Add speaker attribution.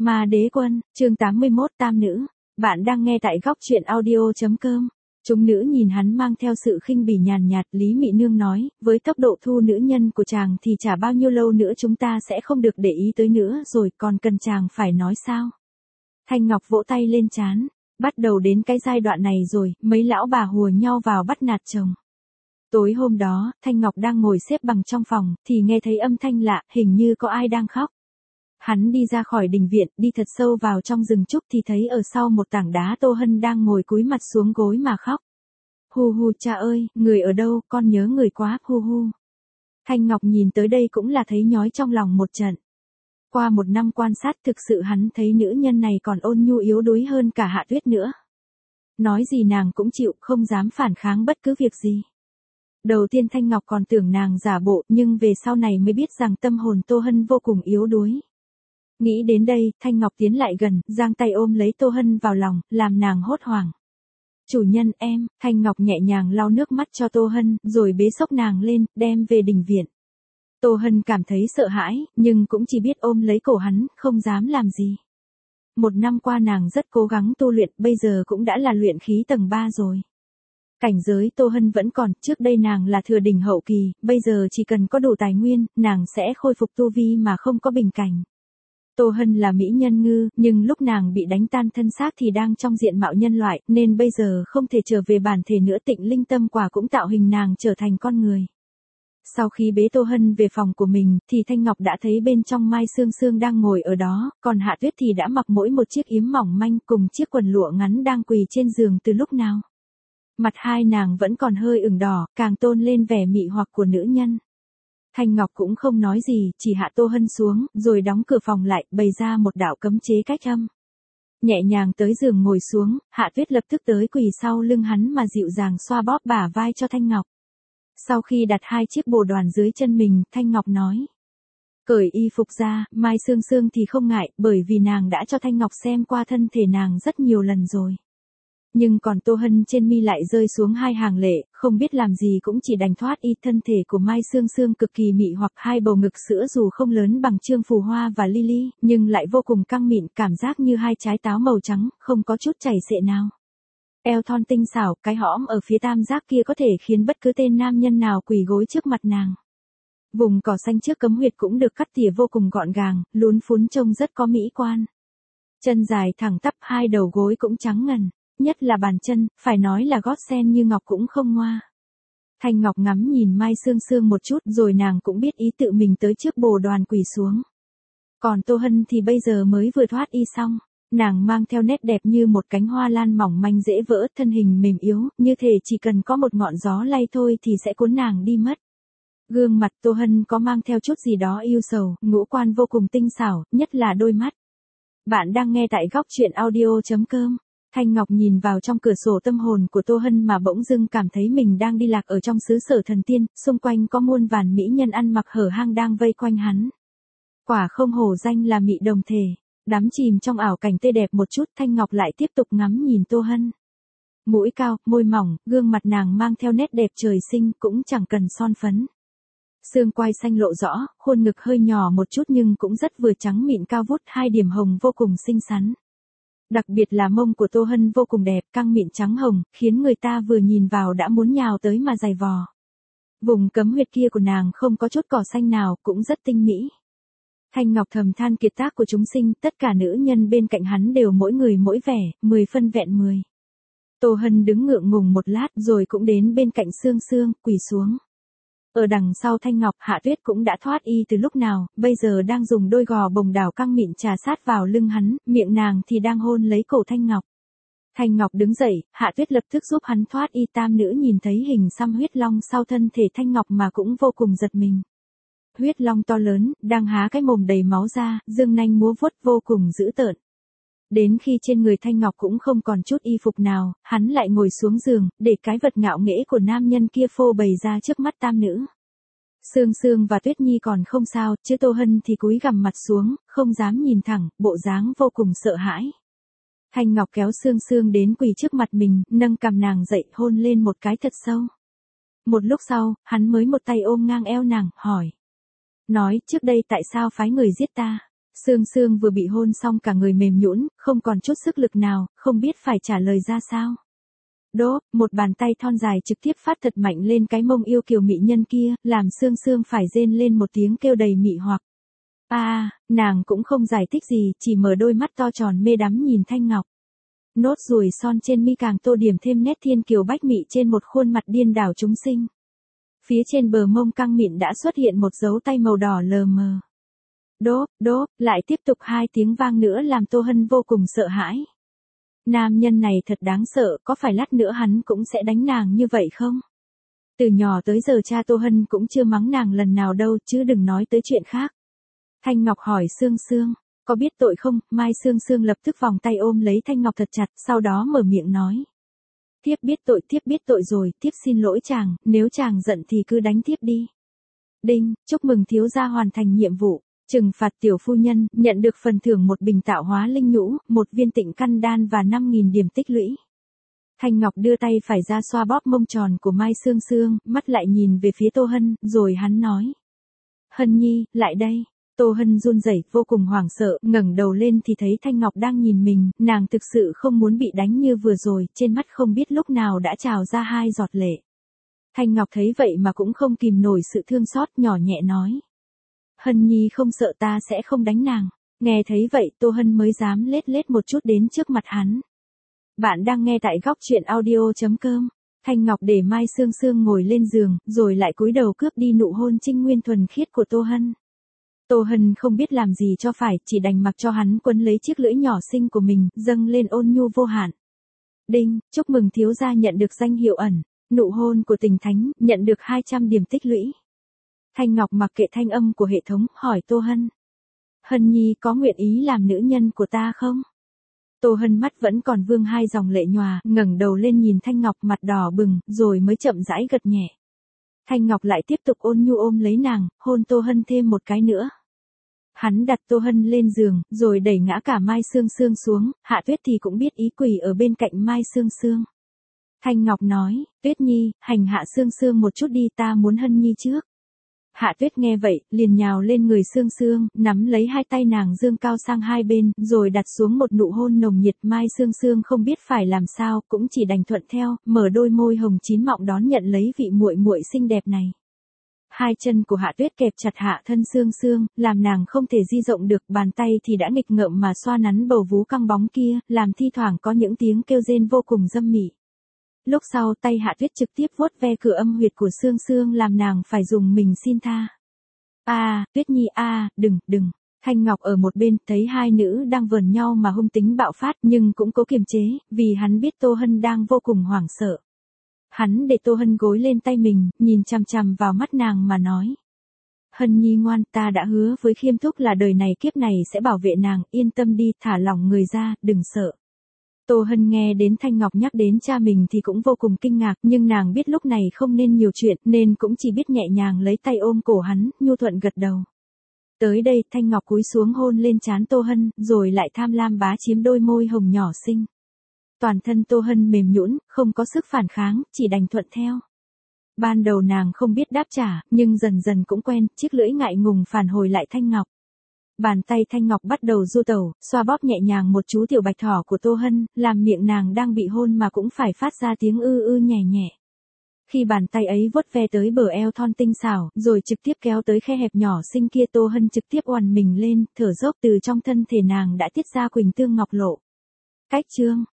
Speaker 1: Ma Đế Quân, chương 81 Tam Nữ. Bạn đang nghe tại góc truyện audio.com. Chúng nữ nhìn hắn mang theo sự khinh bỉ nhàn nhạt, Lý Mị Nương nói, với tốc độ thu nữ nhân của chàng thì chả bao nhiêu lâu nữa chúng ta sẽ không được để ý tới nữa rồi, còn cần chàng phải nói sao? Thanh Ngọc vỗ tay lên trán, bắt đầu đến cái giai đoạn này rồi, mấy lão bà hùa nhau vào bắt nạt chồng. Tối hôm đó, Thanh Ngọc đang ngồi xếp bằng trong phòng, thì nghe thấy âm thanh lạ, hình như có ai đang khóc. Hắn đi ra khỏi đình viện, đi thật sâu vào trong rừng trúc thì thấy ở sau một tảng đá Tô Hân đang ngồi cúi mặt xuống gối mà khóc. Hu hu cha ơi, người ở đâu, con nhớ người quá, hu hu. Thanh Ngọc nhìn tới đây cũng là thấy nhói trong lòng một trận. Qua một năm quan sát thực sự hắn thấy nữ nhân này còn ôn nhu yếu đuối hơn cả Hạ Tuyết nữa. Nói gì nàng cũng chịu, không dám phản kháng bất cứ việc gì. Đầu tiên Thanh Ngọc còn tưởng nàng giả bộ, nhưng về sau này mới biết rằng tâm hồn Tô Hân vô cùng yếu đuối. Nghĩ đến đây, Thanh Ngọc tiến lại gần, giang tay ôm lấy Tô Hân vào lòng, làm nàng hốt hoảng. Chủ nhân em, Thanh Ngọc nhẹ nhàng lau nước mắt cho Tô Hân, rồi bế xốc nàng lên, đem về đình viện. Tô Hân cảm thấy sợ hãi, nhưng cũng chỉ biết ôm lấy cổ hắn, không dám làm gì. Một năm qua nàng rất cố gắng tu luyện, bây giờ cũng đã là luyện khí tầng 3 rồi. Cảnh giới Tô Hân vẫn còn, trước đây nàng là thừa đỉnh hậu kỳ, bây giờ chỉ cần có đủ tài nguyên, nàng sẽ khôi phục tu vi mà không có bình cảnh. Tô Hân là mỹ nhân ngư, nhưng lúc nàng bị đánh tan thân xác thì đang trong diện mạo nhân loại, nên bây giờ không thể trở về bản thể nữa. Tịnh Linh Tâm Quả cũng tạo hình nàng trở thành con người. Sau khi bế Tô Hân về phòng của mình, thì Thanh Ngọc đã thấy bên trong Mai Sương Sương đang ngồi ở đó, còn Hạ Tuyết thì đã mặc mỗi một chiếc yếm mỏng manh cùng chiếc quần lụa ngắn đang quỳ trên giường từ lúc nào. Mặt hai nàng vẫn còn hơi ửng đỏ, càng tôn lên vẻ mị hoặc của nữ nhân. Thanh Ngọc cũng không nói gì, chỉ hạ Tô Hân xuống, rồi đóng cửa phòng lại, bày ra một đạo cấm chế cách âm. Nhẹ nhàng tới giường ngồi xuống, Hạ Tuyết lập tức tới quỳ sau lưng hắn mà dịu dàng xoa bóp bả vai cho Thanh Ngọc. Sau khi đặt hai chiếc bồ đoàn dưới chân mình, Thanh Ngọc nói. Cởi y phục ra, Mai Sương Sương thì không ngại, bởi vì nàng đã cho Thanh Ngọc xem qua thân thể nàng rất nhiều lần rồi. Nhưng còn Tô Hân trên mi lại rơi xuống hai hàng lệ, không biết làm gì cũng chỉ đành thoát y. Thân thể của Mai Sương Sương cực kỳ mị hoặc, hai bầu ngực sữa dù không lớn bằng Trương Phù Hoa và Lily, nhưng lại vô cùng căng mịn, cảm giác như hai trái táo màu trắng, không có chút chảy xệ nào. Eo thon tinh xảo, cái hõm ở phía tam giác kia có thể khiến bất cứ tên nam nhân nào quỳ gối trước mặt nàng. Vùng cỏ xanh trước cấm huyệt cũng được cắt tỉa vô cùng gọn gàng, lún phún trông rất có mỹ quan. Chân dài thẳng tắp, hai đầu gối cũng trắng ngần. Nhất là bàn chân, phải nói là gót sen như ngọc cũng không ngoa. Thanh Ngọc ngắm nhìn Mai Sương Sương một chút rồi nàng cũng biết ý tự mình tới trước bồ đoàn quỳ xuống. Còn Tô Hân thì bây giờ mới vừa thoát y xong, nàng mang theo nét đẹp như một cánh hoa lan mỏng manh dễ vỡ, thân hình mềm yếu, như thể chỉ cần có một ngọn gió lay thôi thì sẽ cuốn nàng đi mất. Gương mặt Tô Hân có mang theo chút gì đó yêu sầu, ngũ quan vô cùng tinh xảo, nhất là đôi mắt. Bạn đang nghe tại góc truyện audio.com. Thanh Ngọc nhìn vào trong cửa sổ tâm hồn của Tô Hân mà bỗng dưng cảm thấy mình đang đi lạc ở trong xứ sở thần tiên, xung quanh có muôn vàn mỹ nhân ăn mặc hở hang đang vây quanh hắn. Quả không hổ danh là mị đồng thể, đắm chìm trong ảo cảnh tươi đẹp một chút, Thanh Ngọc lại tiếp tục ngắm nhìn Tô Hân. Mũi cao, môi mỏng, gương mặt nàng mang theo nét đẹp trời sinh, cũng chẳng cần son phấn. Xương quai xanh lộ rõ, khuôn ngực hơi nhỏ một chút nhưng cũng rất vừa trắng mịn cao vút, hai điểm hồng vô cùng xinh xắn. Đặc biệt là mông của Tô Hân vô cùng đẹp, căng mịn trắng hồng, khiến người ta vừa nhìn vào đã muốn nhào tới mà giày vò. Vùng cấm huyệt kia của nàng không có chút cỏ xanh nào, cũng rất tinh mỹ. Thanh Ngọc thầm than kiệt tác của chúng sinh, tất cả nữ nhân bên cạnh hắn đều mỗi người mỗi vẻ, 10 phân vẹn 10. Tô Hân đứng ngượng ngùng một lát rồi cũng đến bên cạnh Sương Sương, quỳ xuống. Ở đằng sau Thanh Ngọc, Hạ Tuyết cũng đã thoát y từ lúc nào, bây giờ đang dùng đôi gò bồng đảo căng mịn trà sát vào lưng hắn, miệng nàng thì đang hôn lấy cổ Thanh Ngọc. Thanh Ngọc đứng dậy, Hạ Tuyết lập tức giúp hắn thoát y. Tam nữ nhìn thấy hình xăm huyết long sau thân thể Thanh Ngọc mà cũng vô cùng giật mình. Huyết long to lớn, đang há cái mồm đầy máu ra, dương nanh múa vuốt vô cùng dữ tợn. Đến khi trên người Thanh Ngọc cũng không còn chút y phục nào, hắn lại ngồi xuống giường, để cái vật ngạo nghễ của nam nhân kia phô bày ra trước mắt tam nữ. Sương Sương và Tuyết Nhi còn không sao, chứ Tô Hân thì cúi gằm mặt xuống, không dám nhìn thẳng, bộ dáng vô cùng sợ hãi. Thanh Ngọc kéo Sương Sương đến quỳ trước mặt mình, nâng cằm nàng dậy, hôn lên một cái thật sâu. Một lúc sau, hắn mới một tay ôm ngang eo nàng, hỏi. Nói, trước đây tại sao phái người giết ta? Sương Sương vừa bị hôn xong cả người mềm nhũn, không còn chút sức lực nào, không biết phải trả lời ra sao. Đố, một bàn tay thon dài trực tiếp phát thật mạnh lên cái mông yêu kiều mị nhân kia, làm Sương Sương phải rên lên một tiếng kêu đầy mị hoặc. Nàng cũng không giải thích gì, chỉ mở đôi mắt to tròn mê đắm nhìn Thanh Ngọc. Nốt ruồi son trên mi càng tô điểm thêm nét thiên kiều bách mị trên một khuôn mặt điên đảo chúng sinh. Phía trên bờ mông căng mịn đã xuất hiện một dấu tay màu đỏ lờ mờ. Đố, lại tiếp tục 2 tiếng vang nữa làm Tô Hân vô cùng sợ hãi. Nam nhân này thật đáng sợ, có phải lát nữa hắn cũng sẽ đánh nàng như vậy không? Từ nhỏ tới giờ cha Tô Hân cũng chưa mắng nàng lần nào đâu, chứ đừng nói tới chuyện khác. Thanh Ngọc hỏi Sương Sương, có biết tội không? Mai Sương Sương lập tức vòng tay ôm lấy Thanh Ngọc thật chặt, sau đó mở miệng nói. Thiếp biết tội rồi, thiếp xin lỗi chàng, nếu chàng giận thì cứ đánh thiếp đi. Đinh, chúc mừng thiếu gia hoàn thành nhiệm vụ. Trừng phạt tiểu phu nhân, nhận được phần thưởng một bình tạo hóa linh nhũ, 1 viên tịnh căn đan và 5.000 điểm tích lũy. Thanh Ngọc đưa tay phải ra xoa bóp mông tròn của Mai Sương Sương, mắt lại nhìn về phía Tô Hân, rồi hắn nói. Hân nhi, lại đây. Tô Hân run rẩy, vô cùng hoảng sợ, ngẩng đầu lên thì thấy Thanh Ngọc đang nhìn mình, nàng thực sự không muốn bị đánh như vừa rồi, trên mắt không biết lúc nào đã trào ra 2 giọt lệ. Thanh Ngọc thấy vậy mà cũng không kìm nổi sự thương xót, nhỏ nhẹ nói. Hân nhi không sợ, ta sẽ không đánh nàng. Nghe thấy vậy Tô Hân mới dám lết một chút đến trước mặt hắn. Bạn đang nghe tại góc truyện audio.com. Thanh Ngọc để Mai Sương Sương ngồi lên giường, rồi lại cúi đầu cướp đi nụ hôn trinh nguyên thuần khiết của Tô Hân. Tô Hân không biết làm gì cho phải, chỉ đành mặc cho hắn quấn lấy chiếc lưỡi nhỏ xinh của mình, dâng lên ôn nhu vô hạn. Đinh, chúc mừng thiếu gia nhận được danh hiệu ẩn, nụ hôn của tình thánh, nhận được 200 điểm tích lũy. Thanh Ngọc mặc kệ thanh âm của hệ thống, hỏi Tô Hân. Hân nhi có nguyện ý làm nữ nhân của ta không? Tô Hân mắt vẫn còn vương 2 dòng lệ nhòa, ngẩng đầu lên nhìn Thanh Ngọc mặt đỏ bừng, rồi mới chậm rãi gật nhẹ. Thanh Ngọc lại tiếp tục ôn nhu ôm lấy nàng, hôn Tô Hân thêm một cái nữa. Hắn đặt Tô Hân lên giường, rồi đẩy ngã cả Mai Sương Sương xuống, Hạ Tuyết thì cũng biết ý quỳ ở bên cạnh Mai Sương Sương. Thanh Ngọc nói, Tuyết nhi, hành hạ Sương Sương một chút đi, ta muốn Hân nhi trước. Hạ Tuyết nghe vậy, liền nhào lên người Sương Sương, nắm lấy 2 tay nàng dương cao sang 2 bên, rồi đặt xuống một nụ hôn nồng nhiệt. Mai Sương Sương không biết phải làm sao, cũng chỉ đành thuận theo, mở đôi môi hồng chín mọng đón nhận lấy vị muội muội xinh đẹp này. 2 chân của Hạ Tuyết kẹp chặt hạ thân Sương Sương, làm nàng không thể di rộng được, bàn tay thì đã nghịch ngợm mà xoa nắn bầu vú căng bóng kia, làm thi thoảng có những tiếng kêu rên vô cùng dâm mị. Lúc sau tay Hạ Tuyết trực tiếp vuốt ve cửa âm huyệt của Sương Sương làm nàng phải dùng mình xin tha. Tuyết nhi đừng. Thanh Ngọc ở một bên thấy 2 nữ đang vờn nhau mà hung tính bạo phát, nhưng cũng cố kiềm chế, vì hắn biết Tô Hân đang vô cùng hoảng sợ. Hắn để Tô Hân gối lên tay mình, nhìn chằm chằm vào mắt nàng mà nói. Hân nhi ngoan, ta đã hứa với Khiêm Thúc là đời này kiếp này sẽ bảo vệ nàng, yên tâm đi, thả lỏng người ra, đừng sợ. Tô Hân nghe đến Thanh Ngọc nhắc đến cha mình thì cũng vô cùng kinh ngạc, nhưng nàng biết lúc này không nên nhiều chuyện, nên cũng chỉ biết nhẹ nhàng lấy tay ôm cổ hắn, nhu thuận gật đầu. Tới đây, Thanh Ngọc cúi xuống hôn lên trán Tô Hân, rồi lại tham lam bá chiếm đôi môi hồng nhỏ xinh. Toàn thân Tô Hân mềm nhũn, không có sức phản kháng, chỉ đành thuận theo. Ban đầu nàng không biết đáp trả, nhưng dần dần cũng quen, chiếc lưỡi ngại ngùng phản hồi lại Thanh Ngọc. Bàn tay Thanh Ngọc bắt đầu du tẩu, xoa bóp nhẹ nhàng một chú tiểu bạch thỏ của Tô Hân, làm miệng nàng đang bị hôn mà cũng phải phát ra tiếng ư nhẹ nhẹ. Khi bàn tay ấy vuốt ve tới bờ eo thon tinh xảo, rồi trực tiếp kéo tới khe hẹp nhỏ xinh kia, Tô Hân trực tiếp oằn mình lên, thở dốc, từ trong thân thể nàng đã tiết ra quỳnh tương ngọc lộ. Cách chương